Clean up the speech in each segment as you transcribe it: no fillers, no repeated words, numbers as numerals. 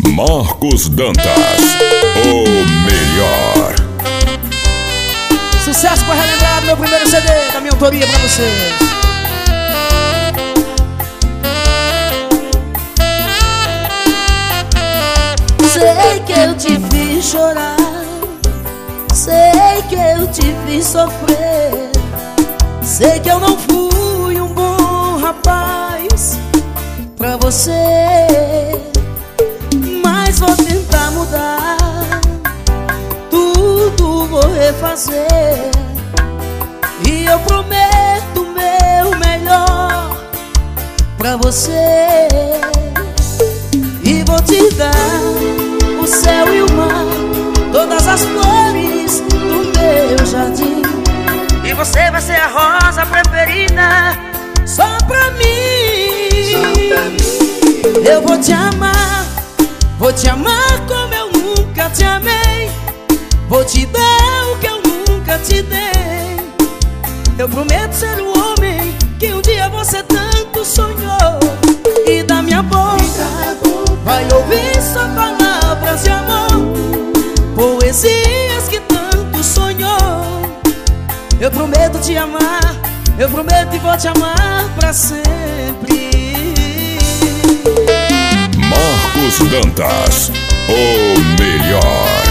Marcos Dantas, o melhor. Sucesso para relembrar do meu primeiro CD, da minha autoria pra vocês. Sei que eu te fiz chorar, sei que eu te fiz sofrer, sei que eu não fui um bom rapaz pra você, mas vou tentar mudar, tudo vou refazer, e eu prometo meu melhor pra você, e vou te dar o céu e o mar, todas as flores do meu jardim, E você vai ser a rosa preferida só pra mim. Eu vou te amar como eu nunca te amei, vou te dar o que eu nunca te dei. Eu prometo ser o homem que um dia você tanto sonhou, e da minha boca vai ouvir só palavras de amor, poesias que tanto sonhou. Eu prometo te amar, eu prometo e vou te amar pra sempre. Marcos Dantas, o melhor.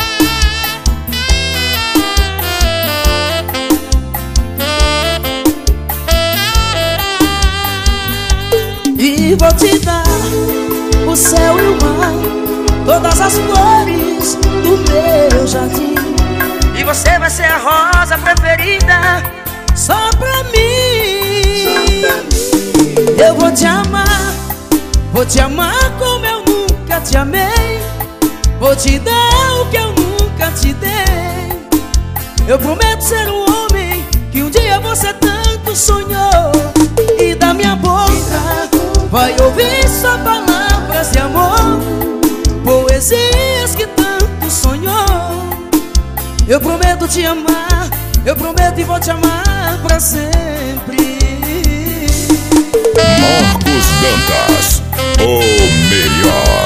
E vou te dar o céu e o mar, todas as flores do meu jardim, E você vai ser a rosa preferida só pra mim. Eu vou te amar como eu nunca te amei, vou te dar o que eu nunca te dei. Eu prometo ser o homem que um dia você tanto sonhou, e da minha boca vai ouvir só palavras de amor, poesias que tanto sonhou. Eu prometo te amar, eu prometo e vou te amar pra sempre. Marcos Dantas, o melhor.